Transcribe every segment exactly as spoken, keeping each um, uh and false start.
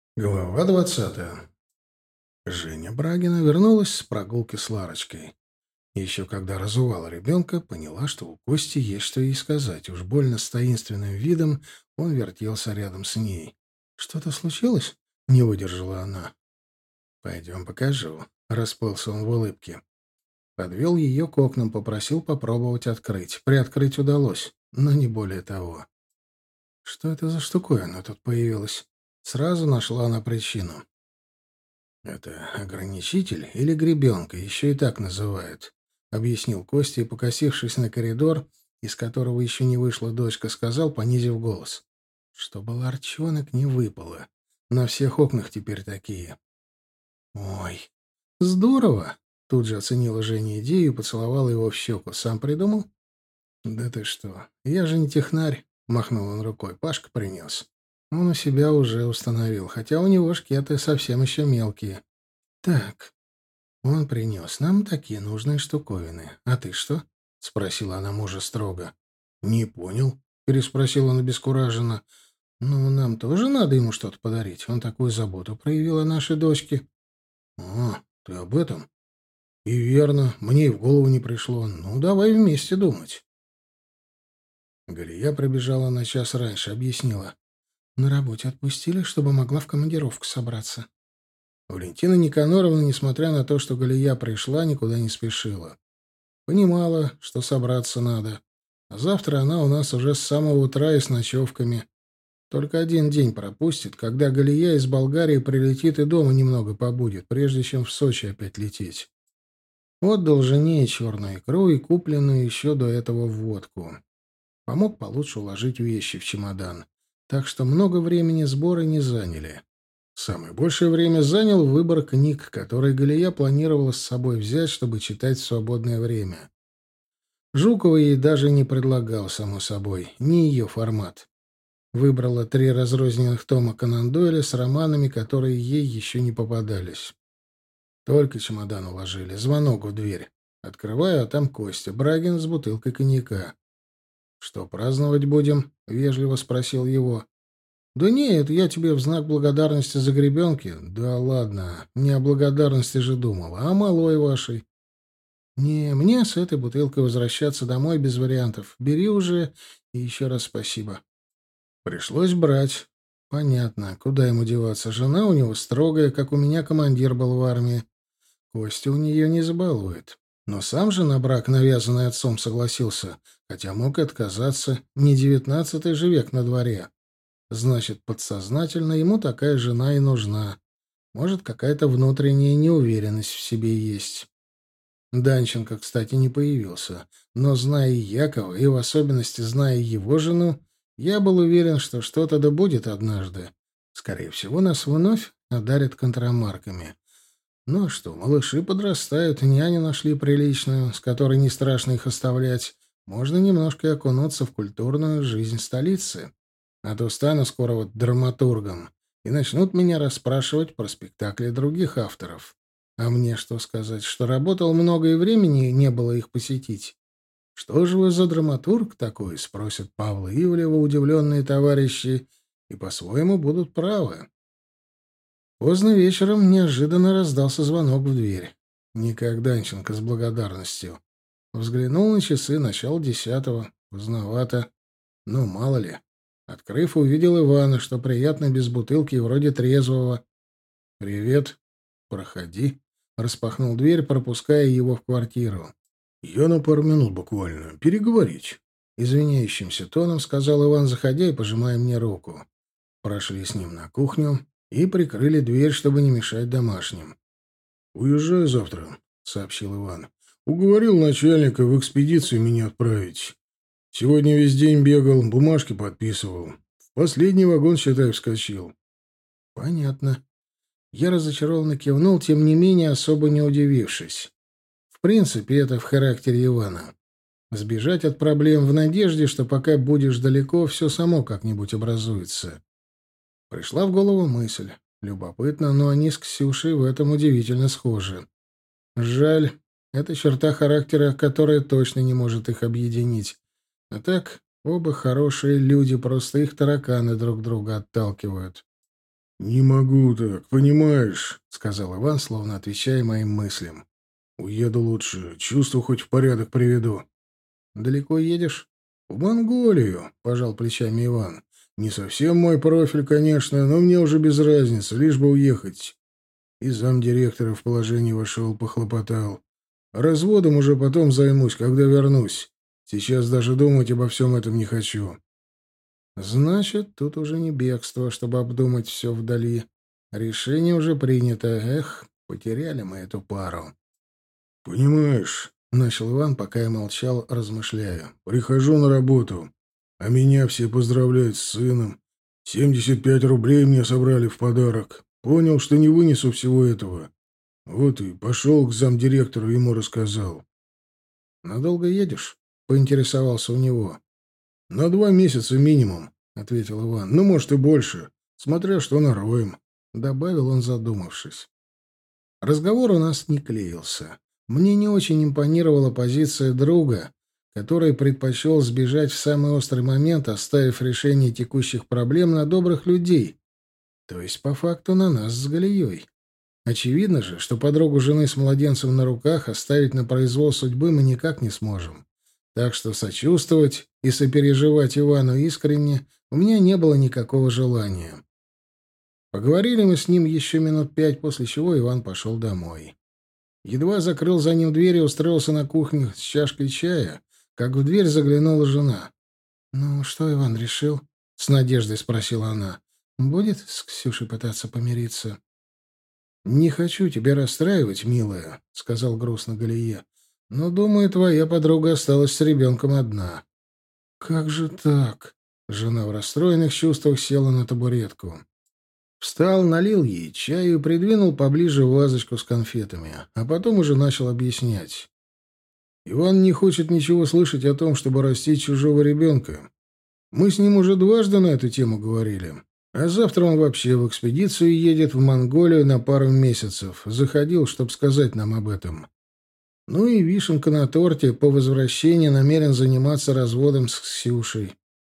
Глава двадцатая. Женя Брагина вернулась с прогулки с Ларочкой. Еще когда разувала ребенка, поняла, что у Кости есть что ей сказать. Уж больно с таинственным видом он вертелся рядом с ней. «Что-то случилось?» — не выдержала она. «Пойдем покажу», — расплылся он в улыбке. Подвел ее к окнам, попросил попробовать открыть. Приоткрыть удалось, но не более того. Что это за штуковина тут появилась? Сразу нашла она причину. «Это ограничитель или гребенка, еще и так называют», — объяснил Костя и, покосившись на коридор, из которого еще не вышла дочка, сказал, понизив голос, чтобы ларчонок не выпало. На всех окнах теперь такие. «Ой, здорово!» — тут же оценила Женя идею и поцеловала его в щеку. «Сам придумал?» «Да ты что, я же не технарь», — махнул он рукой. «Пашка принес. Он у себя уже установил, хотя у него шкеты совсем еще мелкие. Так, он принес нам такие нужные штуковины. А ты что?» — спросила она мужа строго. «Не понял», — переспросил он обескураженно. «Ну, нам тоже надо ему что-то подарить. Он такую заботу проявил о нашей дочке». «А, ты об этом?» «И верно, мне и в голову не пришло. Ну, давай вместе думать». Галия прибежала на час раньше, объяснила. «На работе отпустили, чтобы могла в командировку собраться». Валентина Никаноровна, несмотря на то, что Галия пришла, никуда не спешила. Понимала, что собраться надо. А завтра она у нас уже с самого утра и с ночевками. Только один день пропустит, когда Галия из Болгарии прилетит и дома немного побудет, прежде чем в Сочи опять лететь. Отдал жене и черную икру, и купленную еще до этого водку. Помог получше уложить вещи в чемодан. Так что много времени сборы не заняли. Самое большее время занял выбор книг, которые Галия планировала с собой взять, чтобы читать в свободное время. Жукова ей даже не предлагал, само собой, не ее формат. Выбрала три разрозненных тома Конан Дойля с романами, которые ей еще не попадались. Только чемодан уложили, звонок в дверь. Открываю, а там Костя Брагин с бутылкой коньяка. «Что, праздновать будем?» — вежливо спросил его. «Да нет, я тебе в знак благодарности за гребенки». «Да ладно, не о благодарности же думал, а о малой вашей». «Не, мне с этой бутылкой возвращаться домой без вариантов. Бери уже и еще раз спасибо». Пришлось брать. Понятно, куда ему деваться. Жена у него строгая, как у меня командир был в армии. Костя у нее не забалует. Но сам же на брак, навязанный отцом, согласился, хотя мог и отказаться. Не девятнадцатый же век на дворе. Значит, подсознательно ему такая жена и нужна. Может, какая-то внутренняя неуверенность в себе есть. Данченко, кстати, не появился. Но, зная Якова, и в особенности зная его жену, я был уверен, что что-то да будет однажды. Скорее всего, нас вновь одарят контрамарками. Ну а что, малыши подрастают, няню нашли приличную, с которой не страшно их оставлять. Можно немножко и окунуться в культурную жизнь столицы. А то стану скоро вот драматургом, и начнут меня расспрашивать про спектакли других авторов. А мне что сказать, что работал много и времени не было их посетить? «Что же вы за драматург такой?» — спросят Павла Ивлева удивленные товарищи, и по-своему будут правы. Поздно вечером неожиданно раздался звонок в дверь. Никак Данченко с благодарностью. Взглянул на часы, начало десятого. Поздновато. Ну, мало ли. Открыв, увидел Ивана, что приятно без бутылки и вроде трезвого. «Привет. Проходи». Распахнул дверь, пропуская его в квартиру. «Я на пару минут буквально. Переговорить». Извиняющимся тоном сказал Иван, заходя и пожимая мне руку. Прошли с ним на кухню и прикрыли дверь, чтобы не мешать домашним. «Уезжаю завтра», — сообщил Иван. «Уговорил начальника в экспедицию меня отправить. Сегодня весь день бегал, бумажки подписывал. В последний вагон, считай, вскочил». «Понятно». Я разочарованно кивнул, тем не менее особо не удивившись. В принципе, это в характере Ивана. Сбежать от проблем в надежде, что пока будешь далеко, все само как-нибудь образуется. Пришла в голову мысль. Любопытно, но они с Ксюшей в этом удивительно схожи. Жаль, это черта характера, которая точно не может их объединить. А так, оба хорошие люди, просто их тараканы друг друга отталкивают. «Не могу так, понимаешь», — сказал Иван, словно отвечая моим мыслям. «Уеду лучше, чувство хоть в порядок приведу». «Далеко едешь?» «В Монголию», — пожал плечами Иван. «Не совсем мой профиль, конечно, но мне уже без разницы, лишь бы уехать». И замдиректора в положение вошел, похлопотал. «Разводом уже потом займусь, когда вернусь. Сейчас даже думать обо всем этом не хочу». «Значит, тут уже не бегство, чтобы обдумать все вдали. Решение уже принято. Эх, потеряли мы эту пару». «Понимаешь», — начал Иван, пока я молчал, размышляя, — «прихожу на работу, а меня все поздравляют с сыном. Семьдесят пять рублей мне собрали в подарок. Понял, что не вынесу всего этого. Вот и пошел к замдиректору, ему рассказал». «Надолго едешь?» — поинтересовался у него. «На два месяца минимум», — ответил Иван. «Ну, может, и больше, смотря что нароем», — добавил он, задумавшись. Разговор у нас не клеился. Мне не очень импонировала позиция друга, который предпочел сбежать в самый острый момент, оставив решение текущих проблем на добрых людей, то есть, по факту, на нас с Галией. Очевидно же, что подругу жены с младенцем на руках оставить на произвол судьбы мы никак не сможем. Так что сочувствовать и сопереживать Ивану искренне у меня не было никакого желания. Поговорили мы с ним еще минут пять, после чего Иван пошел домой. Едва закрыл за ним дверь и устроился на кухне с чашкой чая, как в дверь заглянула жена. «Ну, что Иван решил?» — с надеждой спросила она. «Будет с Ксюшей пытаться помириться?» «Не хочу тебя расстраивать, милая», — сказал грустно Галия. «Но, думаю, твоя подруга осталась с ребенком одна». «Как же так?» — жена в расстроенных чувствах села на табуретку. Встал, налил ей чаю и придвинул поближе вазочку с конфетами, а потом уже начал объяснять. «Иван не хочет ничего слышать о том, чтобы растить чужого ребенка. Мы с ним уже дважды на эту тему говорили. А завтра он вообще в экспедицию едет в Монголию на пару месяцев. Заходил, чтобы сказать нам об этом. Ну и вишенка на торте, по возвращении намерен заниматься разводом с Ксюшей».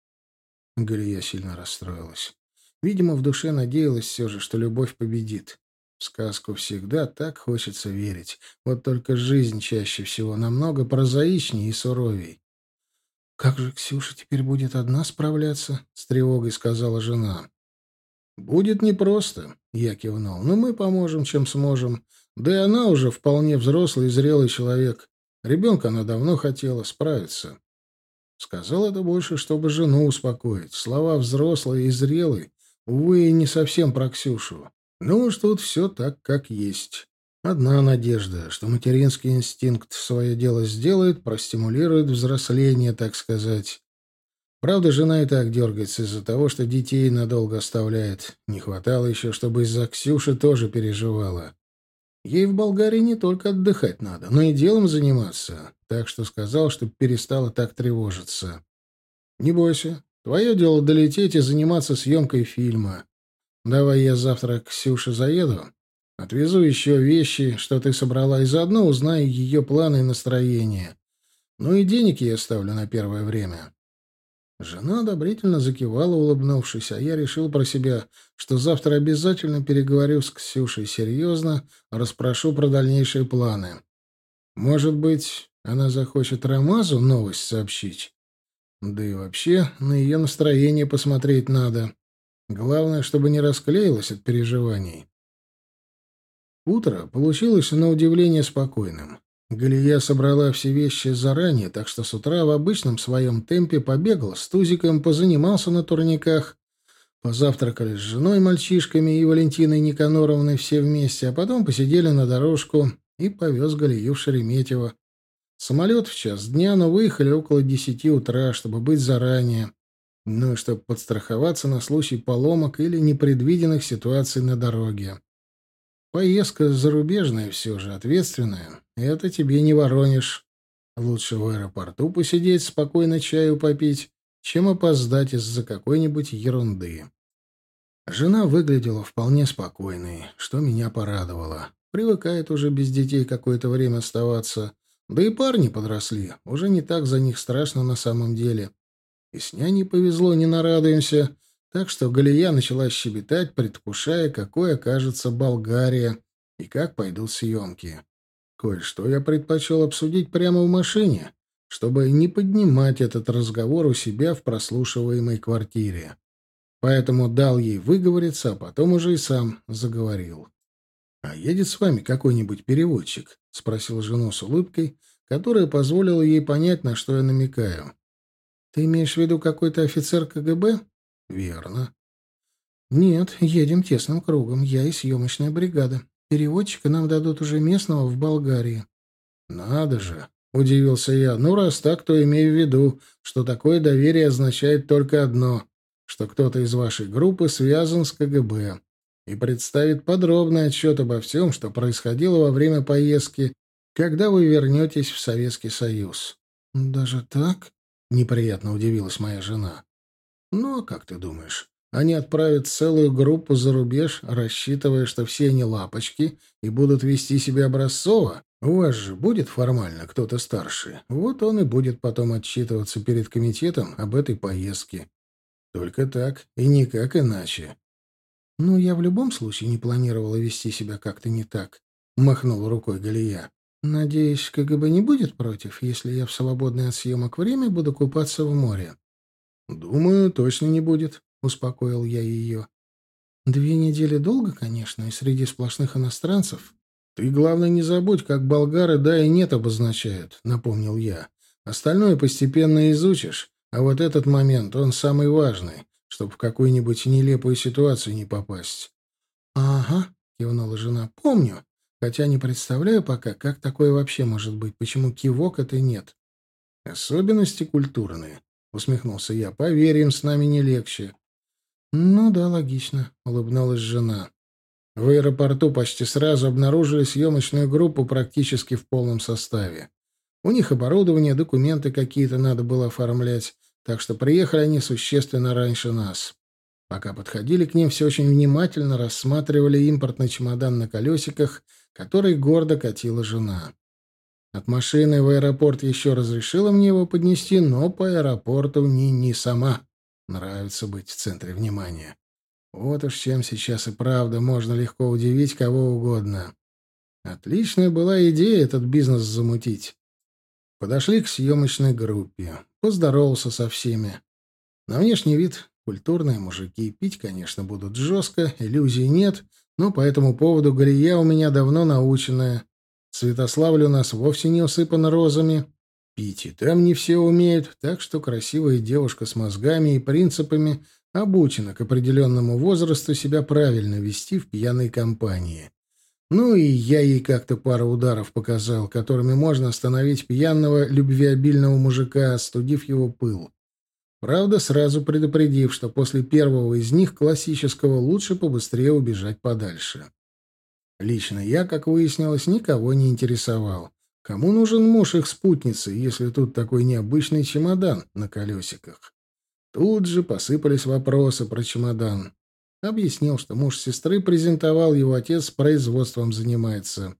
Галия сильно расстроилась. Видимо, в душе надеялась все же, что любовь победит. В сказку всегда так хочется верить. Вот только жизнь чаще всего намного прозаичнее и суровей. «Как же Ксюша теперь будет одна справляться?» — с тревогой сказала жена. «Будет непросто», — я кивнул. «Но мы поможем, чем сможем. Да и она уже вполне взрослый и зрелый человек. Ребенка она давно хотела, справиться». Сказал это больше, чтобы жену успокоить. Слова «взрослый» и «зрелый», увы, не совсем про Ксюшу. Ну уж тут все так, как есть. Одна надежда, что материнский инстинкт свое дело сделает, простимулирует взросление, так сказать. Правда, жена и так дергается из-за того, что детей надолго оставляет. Не хватало еще, чтобы из-за Ксюши тоже переживала. Ей в Болгарии не только отдыхать надо, но и делом заниматься, так что сказал, чтобы перестала так тревожиться. «Не бойся, твое дело долететь и заниматься съемкой фильма. Давай я завтра к Ксюше заеду, отвезу еще вещи, что ты собрала, и заодно узнаю ее планы и настроение. Ну и денег я оставлю на первое время». Жена одобрительно закивала, улыбнувшись, а я решил про себя, что завтра обязательно переговорю с Ксюшей серьезно, расспрошу про дальнейшие планы. Может быть, она захочет Рамазу новость сообщить? Да и вообще, на ее настроение посмотреть надо. Главное, чтобы не расклеилась от переживаний. Утро получилось на удивление спокойным. Галия собрала все вещи заранее, так что с утра в обычном своем темпе побегал с Тузиком, позанимался на турниках, позавтракали с женой, мальчишками и Валентиной Никаноровной все вместе, а потом посидели на дорожку и повез Галию в Шереметьево. Самолет в час дня, но выехали около десяти утра, чтобы быть заранее, ну и чтобы подстраховаться на случай поломок или непредвиденных ситуаций на дороге. Поездка зарубежная все же, ответственная. Это тебе не Воронеж. Лучше в аэропорту посидеть, спокойно чаю попить, чем опоздать из-за какой-нибудь ерунды. Жена выглядела вполне спокойной, что меня порадовало. Привыкает уже без детей какое-то время оставаться. Да и парни подросли, уже не так за них страшно на самом деле. И с няней повезло, не нарадуемся. Так что Галия начала щебетать, предвкушая, какой окажется Болгария и как пойдут съемки. Кое-что я предпочел обсудить прямо в машине, чтобы не поднимать этот разговор у себя в прослушиваемой квартире. Поэтому дал ей выговориться, а потом уже и сам заговорил. «А едет с вами какой-нибудь переводчик?» — спросил жену с улыбкой, которая позволила ей понять, на что я намекаю. «Ты имеешь в виду какой-то офицер КГБ?» «Верно». «Нет, едем тесным кругом. Я и съемочная бригада. Переводчика нам дадут уже местного в Болгарии». «Надо же!» — удивился я. «Ну, раз так, то имею в виду, что такое доверие означает только одно, что кто-то из вашей группы связан с КГБ и представит подробный отчет обо всем, что происходило во время поездки, когда вы вернетесь в Советский Союз». «Даже так?» — неприятно удивилась моя жена. «Ну, а как ты думаешь? Они отправят целую группу за рубеж, рассчитывая, что все они лапочки и будут вести себя образцово? У вас же будет формально кто-то старший. Вот он и будет потом отчитываться перед комитетом об этой поездке. Только так и никак иначе». «Ну, я в любом случае не планировала вести себя как-то не так», — махнула рукой Галия. «Надеюсь, КГБ не будет против, если я в свободное от съемок время буду купаться в море?» «Думаю, точно не будет», — успокоил я ее. «Две недели долго, конечно, и среди сплошных иностранцев». «Ты, главное, не забудь, как болгары «да» и «нет» обозначают», — напомнил я. «Остальное постепенно изучишь, а вот этот момент, он самый важный, чтобы в какую-нибудь нелепую ситуацию не попасть». «Ага», — кивнула жена, — «помню, хотя не представляю пока, как такое вообще может быть, почему кивок — это «нет». «Особенности культурные», — усмехнулся я. «Поверь, им с нами не легче». «Ну да, логично», — улыбнулась жена. В аэропорту почти сразу обнаружили съемочную группу практически в полном составе. У них оборудование, документы какие-то надо было оформлять, так что приехали они существенно раньше нас. Пока подходили к ним, все очень внимательно рассматривали импортный чемодан на колесиках, который гордо катила жена. От машины в аэропорт еще разрешила мне его поднести, но по аэропорту ни не сама. Нравится быть в центре внимания. Вот уж чем сейчас и правда можно легко удивить кого угодно. Отличная была идея этот бизнес замутить. Подошли к съемочной группе. Поздоровался со всеми. На внешний вид культурные мужики. Пить, конечно, будут жестко, иллюзий нет, но по этому поводу Галия у меня давно наученная. Святославль у нас вовсе не усыпан розами. Пить и там не все умеют, так что красивая девушка с мозгами и принципами обучена к определенному возрасту себя правильно вести в пьяной компании. Ну и я ей как-то пару ударов показал, которыми можно остановить пьяного, любвеобильного мужика, остудив его пыл. Правда, сразу предупредив, что после первого из них, классического, лучше побыстрее убежать подальше. Лично я, как выяснилось, никого не интересовал. Кому нужен муж их спутницы, если тут такой необычный чемодан на колесиках? Тут же посыпались вопросы про чемодан. Объяснил, что муж сестры презентовал, его отец производством занимается.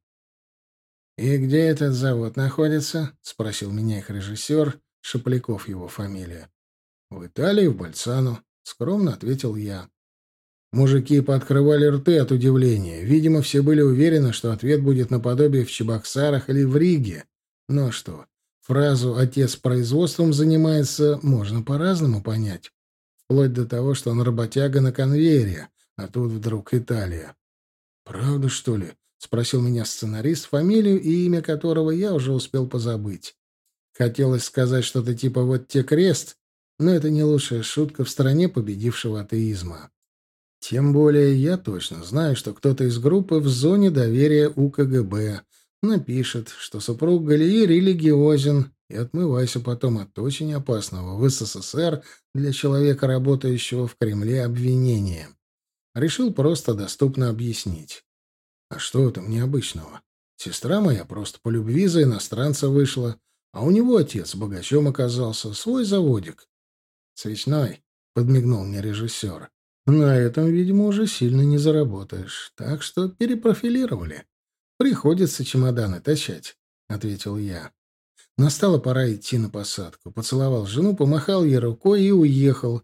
«И где этот завод находится?» — спросил меня их режиссер, Шапляков его фамилия. «В Италии, в Больцано», — скромно ответил я. Мужики пооткрывали рты от удивления. Видимо, все были уверены, что ответ будет наподобие в Чебоксарах или в Риге. Но что, фразу «отец производством занимается» можно по-разному понять. Вплоть до того, что он работяга на конвейере, а тут вдруг Италия. «Правда, что ли?» — спросил меня сценарист, фамилию и имя которого я уже успел позабыть. Хотелось сказать что-то типа «вот те крест», но это не лучшая шутка в стране победившего атеизма. Тем более я точно знаю, что кто-то из группы в зоне доверия у КГБ напишет, что супруг Галии религиозен, и отмывайся потом от очень опасного в СССР для человека, работающего в Кремле, обвинения. Решил просто доступно объяснить. А что там необычного? Сестра моя просто по любви за иностранца вышла, а у него отец богачом оказался, свой заводик. «Свечной», — подмигнул мне режиссер. «На этом, видимо, уже сильно не заработаешь. Так что перепрофилировали. Приходится чемоданы тащать», — ответил я. Настала пора идти на посадку. Поцеловал жену, помахал ей рукой и уехал.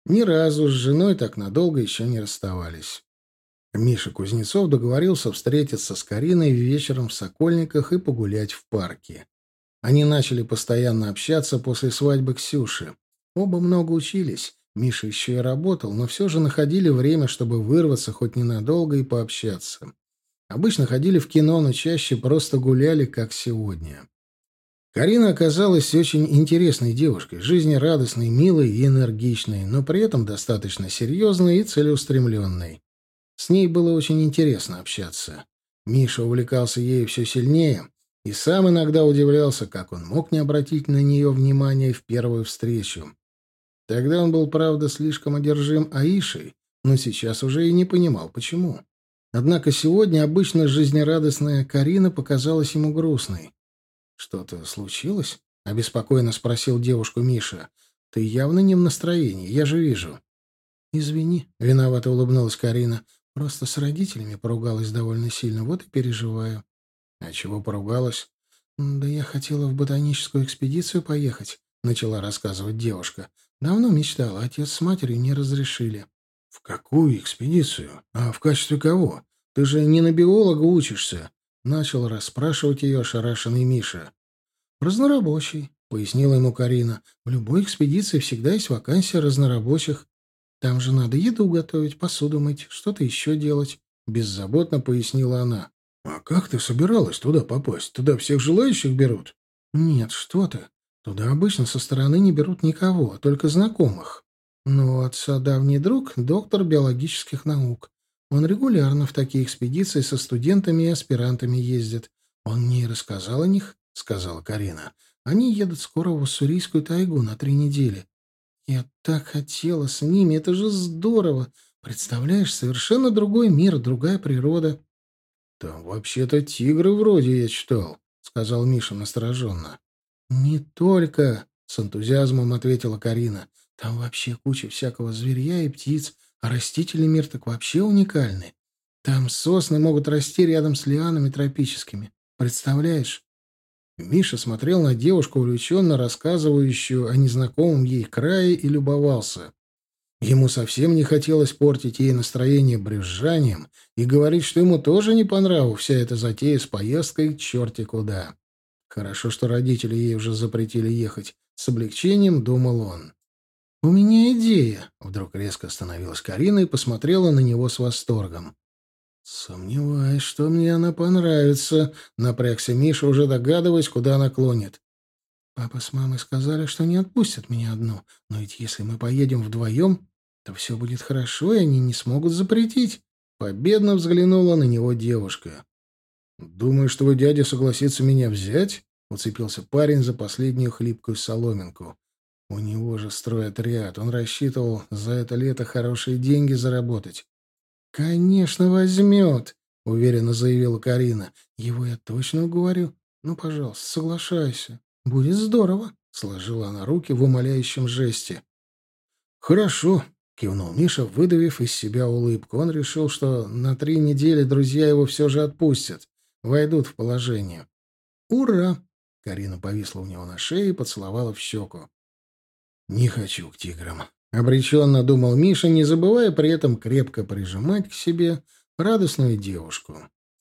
Ни разу с женой так надолго еще не расставались. Миша Кузнецов договорился встретиться с Кариной вечером в Сокольниках и погулять в парке. Они начали постоянно общаться после свадьбы Ксюши. Оба много учились. Миша еще и работал, но все же находили время, чтобы вырваться хоть ненадолго и пообщаться. Обычно ходили в кино, но чаще просто гуляли, как сегодня. Карина оказалась очень интересной девушкой, жизнерадостной, милой и энергичной, но при этом достаточно серьезной и целеустремленной. С ней было очень интересно общаться. Миша увлекался ею все сильнее и сам иногда удивлялся, как он мог не обратить на нее внимания в первую встречу. Тогда он был, правда, слишком одержим Аишей, но сейчас уже и не понимал, почему. Однако сегодня обычно жизнерадостная Карина показалась ему грустной. «Что-то случилось?» — обеспокоенно спросил девушку Миша. «Ты явно не в настроении, я же вижу». «Извини», — виновато улыбнулась Карина. «Просто с родителями поругалась довольно сильно, вот и переживаю». «А чего поругалась?» «Да я хотела в ботаническую экспедицию поехать», — начала рассказывать девушка. «Давно мечтала, отец с матерью не разрешили». «В какую экспедицию? А в качестве кого? Ты же не на биолога учишься», — начал расспрашивать ее ошарашенный Миша. «Разнорабочий», — пояснила ему Карина. «В любой экспедиции всегда есть вакансия разнорабочих. Там же надо еду готовить, посуду мыть, что-то еще делать», — беззаботно пояснила она. «А как ты собиралась туда попасть? Туда всех желающих берут?» «Нет, что ты. Туда обычно со стороны не берут никого, только знакомых. Но у отца давний друг — доктор биологических наук. Он регулярно в такие экспедиции со студентами и аспирантами ездит. Он мне и рассказал о них», — сказала Карина. «Они едут скоро в Уссурийскую тайгу на три недели. Я так хотела с ними, это же здорово. Представляешь, совершенно другой мир, другая природа». «Там вообще-то тигры вроде я читал», — сказал Миша настороженно. «Не только», — с энтузиазмом ответила Карина. «Там вообще куча всякого зверья и птиц, а растительный мир так вообще уникальный. Там сосны могут расти рядом с лианами тропическими. Представляешь?» Миша смотрел на девушку, увлеченно рассказывающую о незнакомом ей крае, и любовался. Ему совсем не хотелось портить ей настроение брюзжанием и говорить, что ему тоже не по нраву вся эта затея с поездкой черти куда. Хорошо, что родители ей уже запретили ехать. С облегчением думал он. «У меня идея!» — вдруг резко остановилась Карина и посмотрела на него с восторгом. «Сомневаюсь, что мне она понравится», — напрягся Миша, уже догадываясь, куда она клонит. «Папа с мамой сказали, что не отпустят меня одну, но ведь если мы поедем вдвоем, то все будет хорошо, и они не смогут запретить». Победно взглянула на него девушка. «Думаешь, твой дядя согласится меня взять?» — уцепился парень за последнюю хлипкую соломинку. «У него же стройотряд, он рассчитывал за это лето хорошие деньги заработать». «Конечно, возьмет», — уверенно заявила Карина. «Его я точно уговорю. Ну, пожалуйста, соглашайся. Будет здорово», — сложила она руки в умоляющем жесте. «Хорошо», — кивнул Миша, выдавив из себя улыбку. Он решил, что на три недели друзья его все же отпустят, войдут в положение. «Ура!» — Карина повисла у него на шее и поцеловала в щеку. «Не хочу к тиграм», — обреченно думал Миша, не забывая при этом крепко прижимать к себе радостную девушку.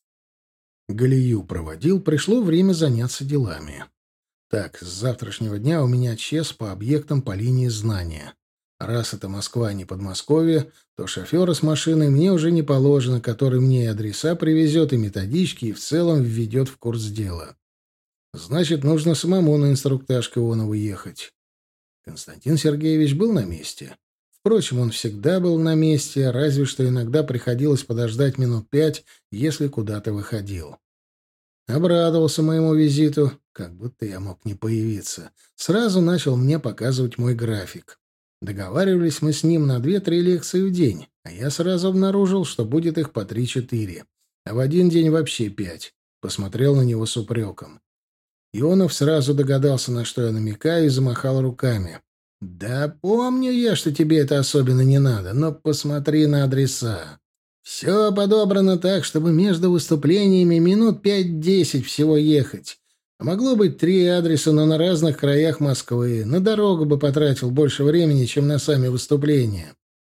Галию проводил, пришло время заняться делами. Так, с завтрашнего дня у меня ЧЕС по объектам по линии знания. Раз это Москва, а не Подмосковье, то шофера с машиной мне уже не положено, который мне и адреса привезет, и методички, и в целом введет в курс дела. Значит, нужно самому на инструктаж к Ионову ехать. Константин Сергеевич был на месте. Впрочем, он всегда был на месте, разве что иногда приходилось подождать минут пять, если куда-то выходил. Обрадовался моему визиту, как будто я мог не появиться. Сразу начал мне показывать мой график. Договаривались мы с ним на две-три лекции в день, а я сразу обнаружил, что будет их по три-четыре, а в один день вообще пять. Посмотрел на него с упреком. Ионов сразу догадался, на что я намекаю, и замахал руками. «Да помню я, что тебе это особенно не надо, но посмотри на адреса. Все подобрано так, чтобы между выступлениями минут пять-десять всего ехать. А могло быть три адреса, но на разных краях Москвы. На дорогу бы потратил больше времени, чем на сами выступления.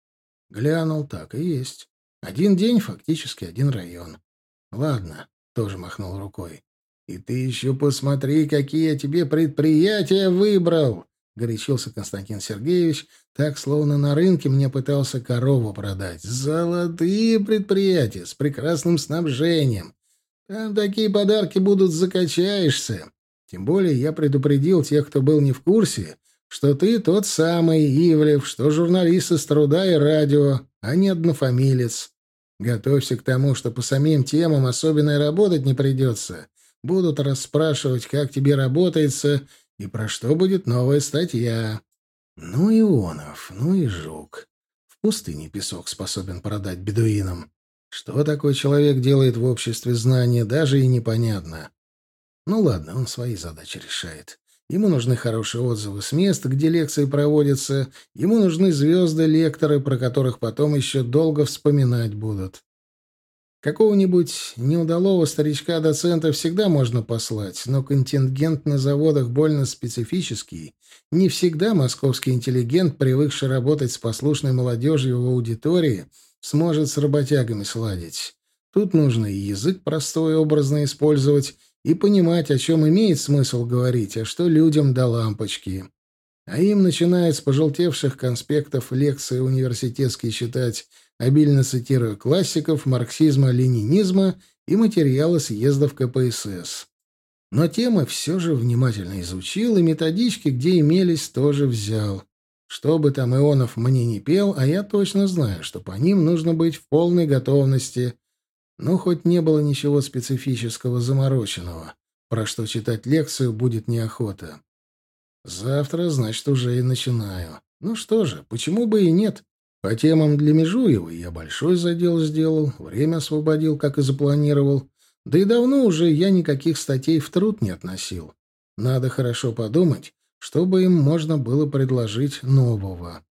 Глянул, так и есть. Один день, фактически один район. Ладно, тоже махнул рукой. И ты еще посмотри, какие я тебе предприятия выбрал, горячился Константин Сергеевич, так, словно на рынке мне пытался корову продать. Золотые предприятия с прекрасным снабжением. Там такие подарки будут, закачаешься. Тем более я предупредил тех, кто был не в курсе, что ты тот самый Ивлев, что журналист из «Труда» и «Радио», а не однофамилец. Готовься к тому, что по самим темам особенно и работать не придется. Будут расспрашивать, как тебе работается и про что будет новая статья. Ну, Ионов, ну и жук. В пустыне песок способен продать бедуинам. Что такой человек делает в обществе знания, даже и непонятно. Ну ладно, он свои задачи решает. Ему нужны хорошие отзывы с мест, где лекции проводятся. Ему нужны звезды-лекторы, про которых потом еще долго вспоминать будут. Какого-нибудь неудалого старичка-доцента всегда можно послать, но контингент на заводах больно специфический. Не всегда московский интеллигент, привыкший работать с послушной молодежью в аудитории, сможет с работягами сладить. Тут нужно и язык простой и образно использовать, и понимать, о чем имеет смысл говорить, а что людям до лампочки. А им начинают с пожелтевших конспектов лекции университетские читать, обильно цитируя классиков марксизма-ленинизма и материалы съездов ка пэ эс эс. Но темы все же внимательно изучил, и методички, где имелись, тоже взял. Что бы там Ионов мне не пел, а я точно знаю, что по ним нужно быть в полной готовности. Ну, хоть не было ничего специфического, замороченного, про что читать лекцию будет неохота. Завтра, значит, уже и начинаю. Ну что же, почему бы и нет? По темам для Межуевой я большой задел сделал, время освободил, как и запланировал. Да и давно уже я никаких статей в труд не относил. Надо хорошо подумать, чтобы им можно было предложить нового.